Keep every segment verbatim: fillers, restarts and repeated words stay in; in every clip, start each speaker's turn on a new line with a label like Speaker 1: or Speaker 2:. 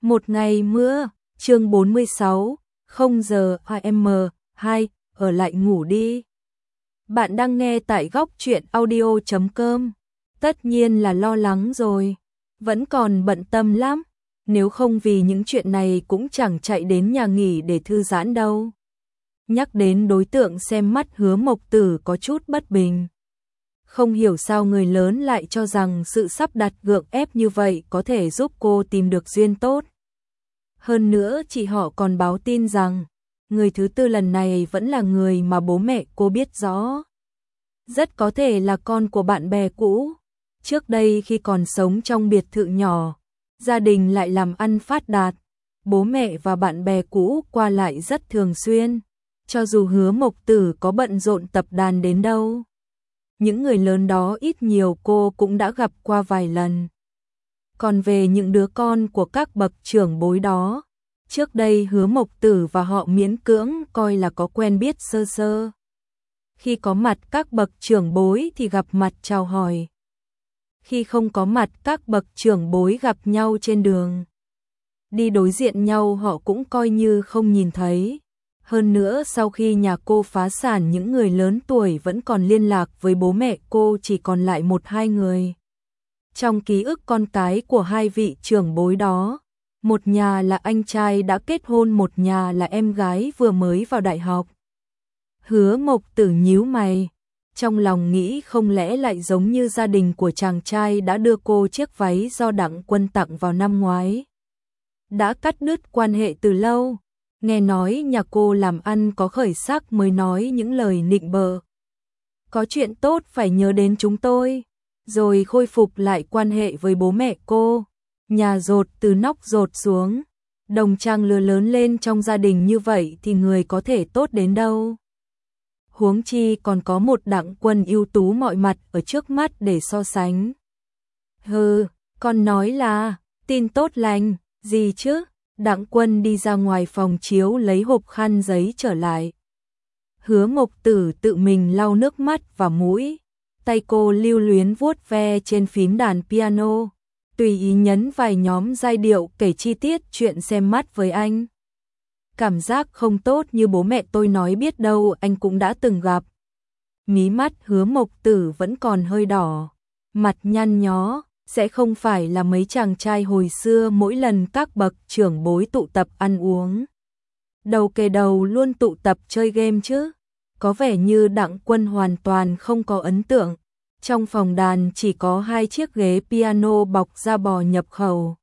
Speaker 1: Một ngày mưa, chương bốn mươi sáu, không giờ a em hai, ở lại ngủ đi. Bạn đang nghe tại góc truyện audio chấm com. Tất nhiên là lo lắng rồi, vẫn còn bận tâm lắm, nếu không vì những chuyện này cũng chẳng chạy đến nhà nghỉ để thư giãn đâu. Nhắc đến đối tượng xem mắt Hứa Mộc Tử có chút bất bình. Không hiểu sao người lớn lại cho rằng sự sắp đặt gượng ép như vậy có thể giúp cô tìm được duyên tốt. Hơn nữa chị họ còn báo tin rằng, người thứ tư lần này vẫn là người mà bố mẹ cô biết rõ. Rất có thể là con của bạn bè cũ. Trước đây khi còn sống trong biệt thự nhỏ, gia đình lại làm ăn phát đạt, bố mẹ và bạn bè cũ qua lại rất thường xuyên. Cho dù Hứa Mộc Tử có bận rộn tập đàn đến đâu, những người lớn đó ít nhiều cô cũng đã gặp qua vài lần. Còn về những đứa con của các bậc trưởng bối đó, trước đây Hứa Mộc Tử và họ miễn cưỡng coi là có quen biết sơ sơ. Khi có mặt các bậc trưởng bối thì gặp mặt chào hỏi. Khi không có mặt các bậc trưởng bối gặp nhau trên đường, đi đối diện nhau họ cũng coi như không nhìn thấy. Hơn nữa sau khi nhà cô phá sản, những người lớn tuổi vẫn còn liên lạc với bố mẹ cô chỉ còn lại một hai người. Trong ký ức con cái của hai vị trưởng bối đó, một nhà là anh trai đã kết hôn, một nhà là em gái vừa mới vào đại học. Hứa Mộc Tử nhíu mày, trong lòng nghĩ không lẽ lại giống như gia đình của chàng trai đã đưa cô chiếc váy do Đặng Quân tặng vào năm ngoái. Đã cắt đứt quan hệ từ lâu, nghe nói nhà cô làm ăn có khởi sắc mới nói những lời nịnh bợ. Có chuyện tốt phải nhớ đến chúng tôi, rồi khôi phục lại quan hệ với bố mẹ cô. Nhà dột từ nóc dột xuống, đồng trang lứa lớn lên trong gia đình như vậy thì người có thể tốt đến đâu. Huống chi còn có một Đặng Quân ưu tú mọi mặt ở trước mắt để so sánh. Hừ, con nói là tin tốt lành, gì chứ? Đặng Quân đi ra ngoài phòng chiếu lấy hộp khăn giấy trở lại. Hứa Mộc Tử tự mình lau nước mắt và mũi, tay cô lưu luyến vuốt ve trên phím đàn piano, tùy ý nhấn vài nhóm giai điệu, kể chi tiết chuyện xem mắt với anh. Cảm giác không tốt như bố mẹ tôi nói, biết đâu anh cũng đã từng gặp. Mí mắt Hứa Mộc Tử vẫn còn hơi đỏ, mặt nhăn nhó, sẽ không phải là mấy chàng trai hồi xưa mỗi lần các bậc trưởng bối tụ tập ăn uống, đầu kề đầu luôn tụ tập chơi game chứ? Có vẻ như Đặng Quân hoàn toàn không có ấn tượng. Trong phòng đàn chỉ có hai chiếc ghế piano bọc da bò nhập khẩu.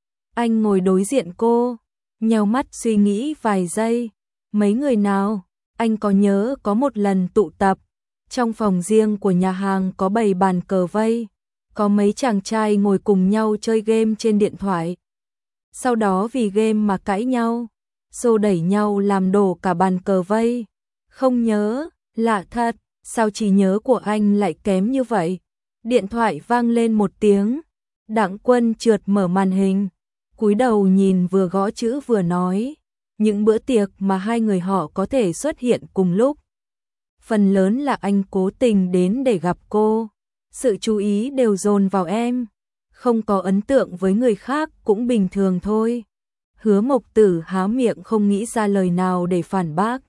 Speaker 1: Anh ngồi đối diện cô, nheo mắt suy nghĩ vài giây. Mấy người nào? Anh có nhớ có một lần tụ tập, trong phòng riêng của nhà hàng có bày bàn cờ vây, có mấy chàng trai ngồi cùng nhau chơi game trên điện thoại. Sau đó vì game mà cãi nhau, xô đẩy nhau làm đổ cả bàn cờ vây. Không nhớ, lạ thật, sao trí nhớ của anh lại kém như vậy? Điện thoại vang lên một tiếng, Đặng Quân trượt mở màn hình, cúi đầu nhìn, vừa gõ chữ vừa nói. Những bữa tiệc mà hai người họ có thể xuất hiện cùng lúc, phần lớn là anh cố tình đến để gặp cô. Sự chú ý đều dồn vào em, không có ấn tượng với người khác cũng bình thường thôi. Hứa Mộc Tử há miệng không nghĩ ra lời nào để phản bác.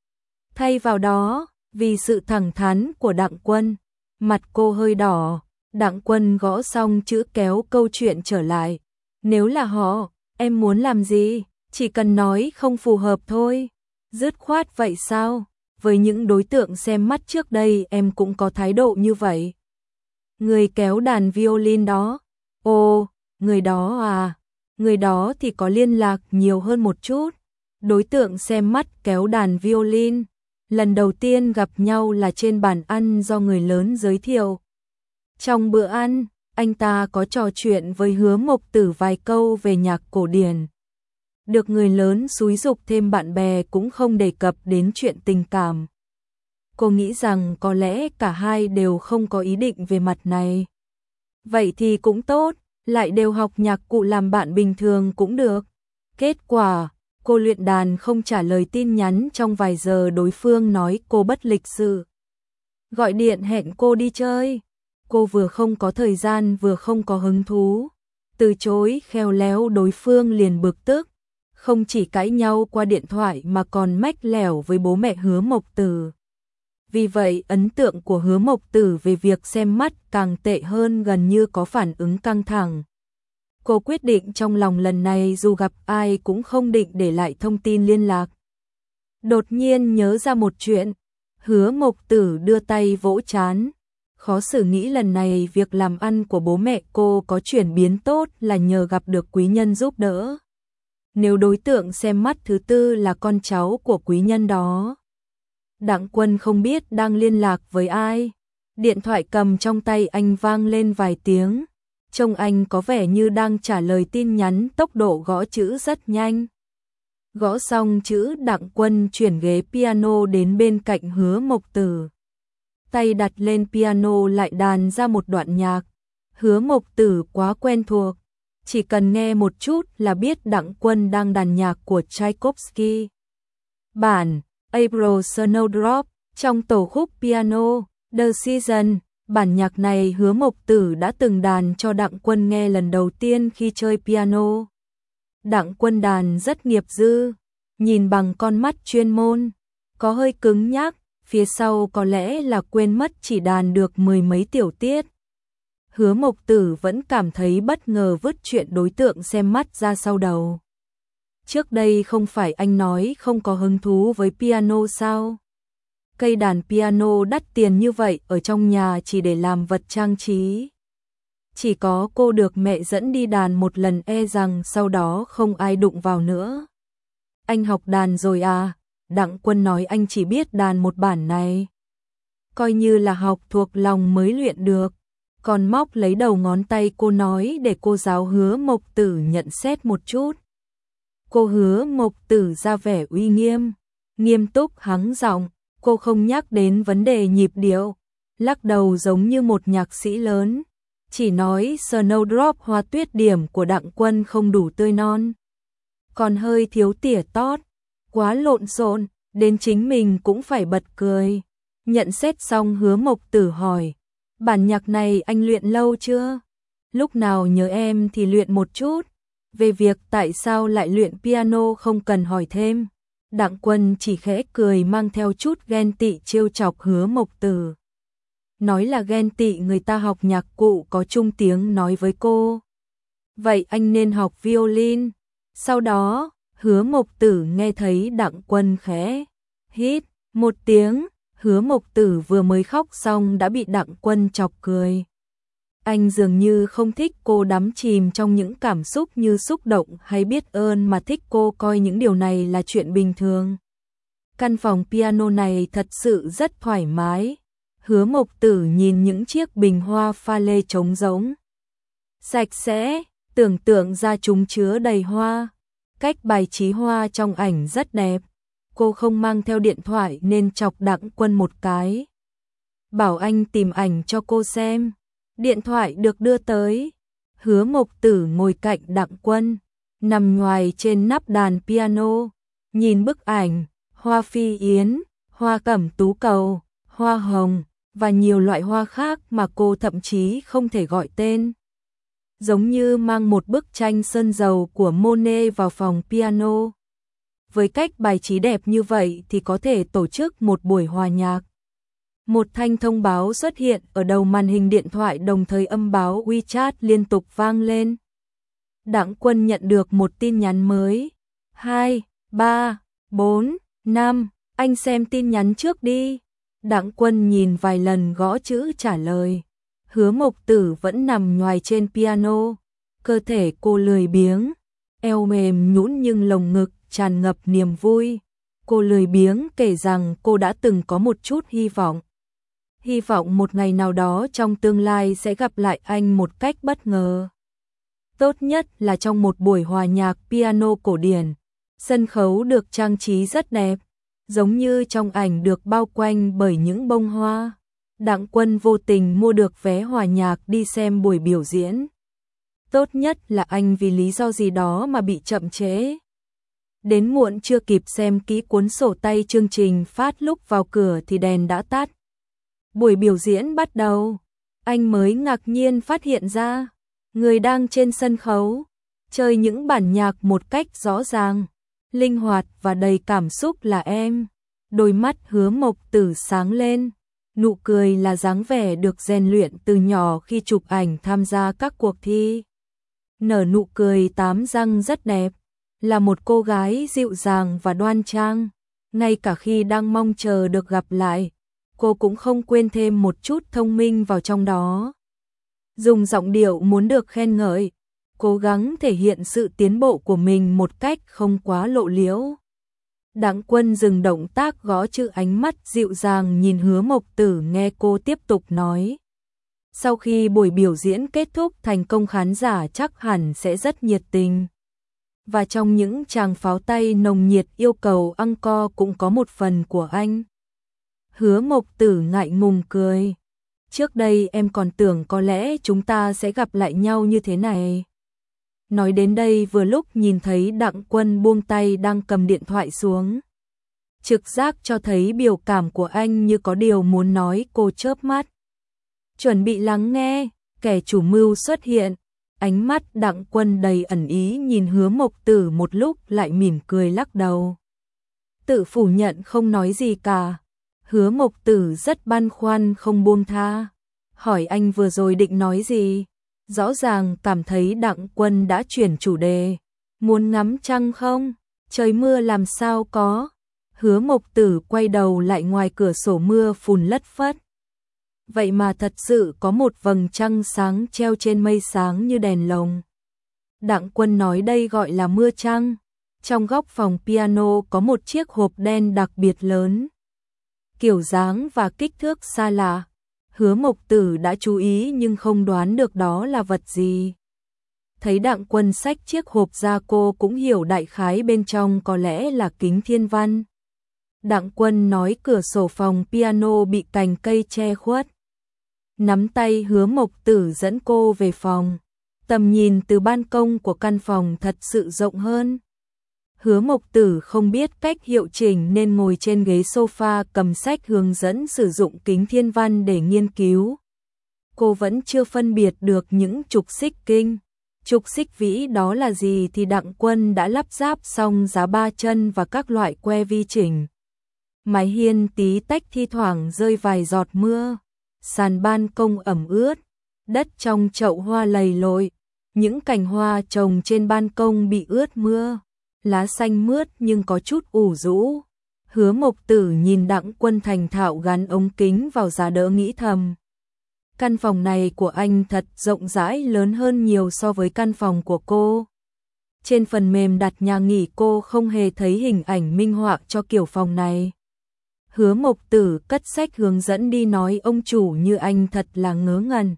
Speaker 1: Thay vào đó, vì sự thẳng thắn của Đặng Quân, mặt cô hơi đỏ. Đặng Quân gõ xong chữ kéo câu chuyện trở lại. Nếu là họ, em muốn làm gì? Chỉ cần nói không phù hợp thôi. Dứt khoát vậy sao? Với những đối tượng xem mắt trước đây em cũng có thái độ như vậy. Người kéo đàn violin đó. Ồ, người đó à? Người đó thì có liên lạc nhiều hơn một chút. Đối tượng xem mắt kéo đàn violin, lần đầu tiên gặp nhau là trên bàn ăn do người lớn giới thiệu. Trong bữa ăn, anh ta có trò chuyện với Hứa Mộc Tử vài câu về nhạc cổ điển. Được người lớn xúi giục thêm, bạn bè cũng không đề cập đến chuyện tình cảm. Cô nghĩ rằng có lẽ cả hai đều không có ý định về mặt này. Vậy thì cũng tốt, lại đều học nhạc cụ làm bạn bình thường cũng được. Kết quả, cô luyện đàn không trả lời tin nhắn trong vài giờ, đối phương nói cô bất lịch sự. Gọi điện hẹn cô đi chơi. Cô vừa không có thời gian vừa không có hứng thú. từ chối khéo léo đối phương liền bực tức, không chỉ cãi nhau qua điện thoại mà còn mách lẻo với bố mẹ Hứa Mộc Tử. Vì vậy, ấn tượng của Hứa Mộc Tử về việc xem mắt càng tệ hơn, gần như có phản ứng căng thẳng. Cô quyết định trong lòng lần này dù gặp ai cũng không định để lại thông tin liên lạc. Đột nhiên nhớ ra một chuyện, Hứa Mộc Tử đưa tay vỗ trán. Khó xử nghĩ lần này việc làm ăn của bố mẹ cô có chuyển biến tốt là nhờ gặp được quý nhân giúp đỡ. Nếu đối tượng xem mắt thứ tư là con cháu của quý nhân đó. Đặng Quân không biết đang liên lạc với ai. Điện thoại cầm trong tay anh vang lên vài tiếng. Trông anh có vẻ như đang trả lời tin nhắn, tốc độ gõ chữ rất nhanh. Gõ xong chữ, Đặng Quân chuyển ghế piano đến bên cạnh Hứa Mộc Tử. Tay đặt lên piano lại đàn ra một đoạn nhạc. Hứa Mộc Tử quá quen thuộc, chỉ cần nghe một chút là biết Đặng Quân đang đàn nhạc của Tchaikovsky. Bản April Snowdrop trong tổ khúc piano The Season. Bản nhạc này Hứa Mộc Tử đã từng đàn cho Đặng Quân nghe lần đầu tiên khi chơi piano. Đặng Quân đàn rất nghiệp dư, nhìn bằng con mắt chuyên môn, có hơi cứng nhắc, phía sau có lẽ là quên mất chỉ đàn được mười mấy tiểu tiết. Hứa Mộc Tử vẫn cảm thấy bất ngờ, vứt chuyện đối tượng xem mắt ra sau đầu. Trước đây không phải anh nói không có hứng thú với piano sao? Cây đàn piano đắt tiền như vậy ở trong nhà chỉ để làm vật trang trí. Chỉ có cô được mẹ dẫn đi đàn một lần, e rằng sau đó không ai đụng vào nữa. Anh học đàn rồi à? Đặng Quân nói anh chỉ biết đàn một bản này. Coi như là học thuộc lòng mới luyện được. Còn móc lấy đầu ngón tay cô nói để cô giáo Hứa Mộc Tử nhận xét một chút. Cô Hứa Mộc Tử ra vẻ uy nghiêm, nghiêm túc hắng giọng. Cô không nhắc đến vấn đề nhịp điệu, lắc đầu giống như một nhạc sĩ lớn. Chỉ nói Snowdrop Hoa Tuyết điểm của Đặng Quân không đủ tươi non, còn hơi thiếu tỉa tót, quá lộn xộn, đến chính mình cũng phải bật cười. Nhận xét xong Hứa Mộc Tử hỏi, bản nhạc này anh luyện lâu chưa? Lúc nào nhớ em thì luyện một chút. Về việc tại sao lại luyện piano không cần hỏi thêm. Đặng Quân chỉ khẽ cười mang theo chút ghen tị trêu chọc Hứa Mộc Tử. Nói là ghen tị người ta học nhạc cụ có chung tiếng nói với cô. Vậy anh nên học violin. Sau đó, Hứa Mộc Tử nghe thấy Đặng Quân khẽ hít một tiếng. Hứa Mộc Tử vừa mới khóc xong đã bị Đặng Quân chọc cười. Anh dường như không thích cô đắm chìm trong những cảm xúc như xúc động hay biết ơn, mà thích cô coi những điều này là chuyện bình thường. Căn phòng piano này thật sự rất thoải mái. Hứa Mộc Tử nhìn những chiếc bình hoa pha lê trống rỗng, sạch sẽ, tưởng tượng ra chúng chứa đầy hoa. Cách bài trí hoa trong ảnh rất đẹp. Cô không mang theo điện thoại nên chọc Đặng Quân một cái, bảo anh tìm ảnh cho cô xem. Điện thoại được đưa tới. Hứa Mộc Tử ngồi cạnh Đặng Quân, nằm nhoài trên nắp đàn piano, nhìn bức ảnh, hoa phi yến, hoa cẩm tú cầu, hoa hồng và nhiều loại hoa khác mà cô thậm chí không thể gọi tên. Giống như mang một bức tranh sơn dầu của Monet vào phòng piano. Với cách bài trí đẹp như vậy thì có thể tổ chức một buổi hòa nhạc. Một thanh thông báo xuất hiện ở đầu màn hình điện thoại, đồng thời âm báo WeChat liên tục vang lên. Đặng Quân nhận được một tin nhắn mới. hai, ba, bốn, năm, anh xem tin nhắn trước đi. Đặng Quân nhìn vài lần gõ chữ trả lời. Hứa Mộc Tử vẫn nằm nhoài trên piano. Cơ thể cô lười biếng, eo mềm nhũn nhưng lồng ngực tràn ngập niềm vui. Cô lười biếng kể rằng cô đã từng có một chút hy vọng. Hy vọng một ngày nào đó trong tương lai sẽ gặp lại anh một cách bất ngờ. Tốt nhất là trong một buổi hòa nhạc piano cổ điển. Sân khấu được trang trí rất đẹp, giống như trong ảnh được bao quanh bởi những bông hoa. Đặng Quân vô tình mua được vé hòa nhạc đi xem buổi biểu diễn. Tốt nhất là anh vì lý do gì đó mà bị chậm trễ. Đến muộn chưa kịp xem kỹ cuốn sổ tay chương trình phát, lúc vào cửa thì đèn đã tắt. Buổi biểu diễn bắt đầu, anh mới ngạc nhiên phát hiện ra Người đang trên sân khấu, chơi những bản nhạc một cách rõ ràng, linh hoạt và đầy cảm xúc là em. Đôi mắt Hứa Mộc Tử sáng lên, nụ cười là dáng vẻ được rèn luyện từ nhỏ khi chụp ảnh tham gia các cuộc thi. Nở nụ cười tám răng rất đẹp, là một cô gái dịu dàng và đoan trang, ngay cả khi đang mong chờ được gặp lại, cô cũng không quên thêm một chút thông minh vào trong đó. Dùng giọng điệu muốn được khen ngợi, cố gắng thể hiện sự tiến bộ của mình một cách không quá lộ liễu. Đặng Quân dừng động tác gõ chữ, ánh mắt dịu dàng nhìn Hứa Mộc Tử nghe cô tiếp tục nói. Sau khi buổi biểu diễn kết thúc thành công, khán giả chắc hẳn sẽ rất nhiệt tình. Và trong những tràng pháo tay nồng nhiệt yêu cầu encore cũng có một phần của anh. Hứa Mộc Tử ngại ngùng cười. Trước đây em còn tưởng có lẽ chúng ta sẽ gặp lại nhau như thế này. Nói đến đây vừa lúc nhìn thấy Đặng Quân buông tay đang cầm điện thoại xuống. Trực giác cho thấy biểu cảm của anh như có điều muốn nói, cô chớp mắt. Chuẩn bị lắng nghe, kẻ chủ mưu xuất hiện. Ánh mắt Đặng Quân đầy ẩn ý nhìn Hứa Mộc Tử một lúc lại mỉm cười lắc đầu. Tự phủ nhận không nói gì cả. Hứa Mộc Tử rất băn khoăn không buông tha. Hỏi anh vừa rồi định nói gì? Rõ ràng cảm thấy Đặng Quân đã chuyển chủ đề. Muốn ngắm trăng không? Trời mưa làm sao có? Hứa Mộc Tử quay đầu lại, ngoài cửa sổ mưa phùn lất phất. Vậy mà thật sự có một vầng trăng sáng treo trên mây sáng như đèn lồng. Đặng Quân nói đây gọi là mưa trăng. Trong góc phòng piano có một chiếc hộp đen đặc biệt lớn. Kiểu dáng và kích thước xa lạ. Hứa Mộc Tử đã chú ý nhưng không đoán được đó là vật gì. Thấy Đặng Quân xách chiếc hộp ra, cô cũng hiểu đại khái bên trong có lẽ là kính thiên văn. Đặng Quân nói cửa sổ phòng piano bị cành cây che khuất. Nắm tay Hứa Mộc Tử dẫn cô về phòng. Tầm nhìn từ ban công của căn phòng thật sự rộng hơn. Hứa Mộc Tử không biết cách hiệu chỉnh nên ngồi trên ghế sofa cầm sách hướng dẫn sử dụng kính thiên văn để nghiên cứu. Cô vẫn chưa phân biệt được những trục xích kinh, trục xích vĩ đó là gì thì Đặng Quân đã lắp ráp xong giá ba chân và các loại que vi chỉnh. Mái hiên tí tách thi thoảng rơi vài giọt mưa, sàn ban công ẩm ướt, đất trong chậu hoa lầy lội, những cành hoa trồng trên ban công bị ướt mưa. Lá xanh mướt nhưng có chút ủ rũ. Hứa Mộc Tử nhìn Đặng Quân thành thạo gắn ống kính vào giá đỡ, nghĩ thầm. Căn phòng này của anh thật rộng rãi, lớn hơn nhiều so với căn phòng của cô. Trên phần mềm đặt nhà nghỉ cô không hề thấy hình ảnh minh họa cho kiểu phòng này. Hứa Mộc Tử cất sách hướng dẫn đi, nói ông chủ như anh thật là ngớ ngẩn.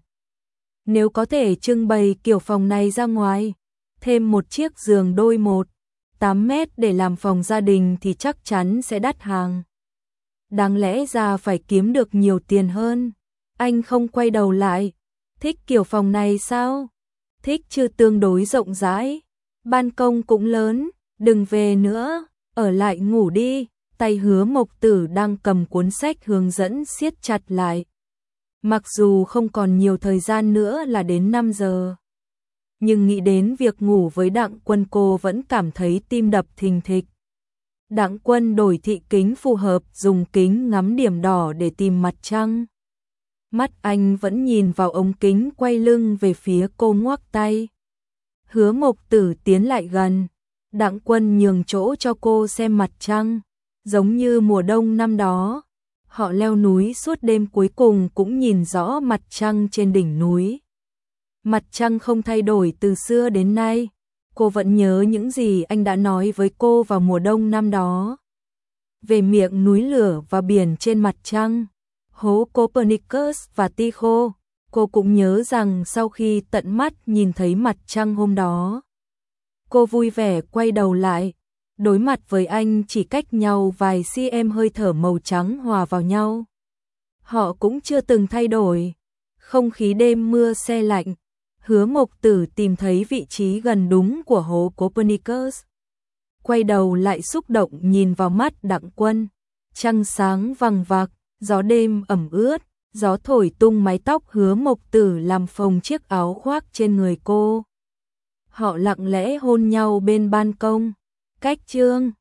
Speaker 1: Nếu có thể trưng bày kiểu phòng này ra ngoài, thêm một chiếc giường đôi một tám mét để làm phòng gia đình thì chắc chắn sẽ đắt hàng. Đáng lẽ ra phải kiếm được nhiều tiền hơn. Anh không quay đầu lại. Thích kiểu phòng này sao? Thích chứ, tương đối rộng rãi. Ban công cũng lớn. Đừng về nữa, ở lại ngủ đi. Tay Hứa Mộc Tử đang cầm cuốn sách hướng dẫn siết chặt lại. Mặc dù không còn nhiều thời gian nữa là đến năm giờ. Nhưng nghĩ đến việc ngủ với Đặng Quân cô vẫn cảm thấy tim đập thình thịch. Đặng Quân đổi thị kính phù hợp, dùng kính ngắm điểm đỏ để tìm mặt trăng. Mắt anh vẫn nhìn vào ống kính, quay lưng về phía cô ngoắc tay. Hứa Mộc Tử tiến lại gần. Đặng Quân nhường chỗ cho cô xem mặt trăng. Giống như mùa đông năm đó, họ leo núi suốt đêm cuối cùng cũng nhìn rõ mặt trăng trên đỉnh núi. Mặt trăng không thay đổi từ xưa đến nay. Cô vẫn nhớ những gì anh đã nói với cô vào mùa đông năm đó. Về miệng núi lửa và biển trên mặt trăng, hố Copernicus và Tycho. Cô cũng nhớ rằng sau khi tận mắt nhìn thấy mặt trăng hôm đó, cô vui vẻ quay đầu lại, đối mặt với anh, chỉ cách nhau vài cm, hơi thở màu trắng hòa vào nhau. Họ cũng chưa từng thay đổi. Không khí đêm mưa se lạnh. Hứa Mộc Tử tìm thấy vị trí gần đúng của hố Copernicus. Quay đầu lại xúc động nhìn vào mắt Đặng Quân. Trăng sáng vằng vặc, gió đêm ẩm ướt, gió thổi tung mái tóc Hứa Mộc Tử làm phồng chiếc áo khoác trên người cô. Họ lặng lẽ hôn nhau bên ban công. Cách chương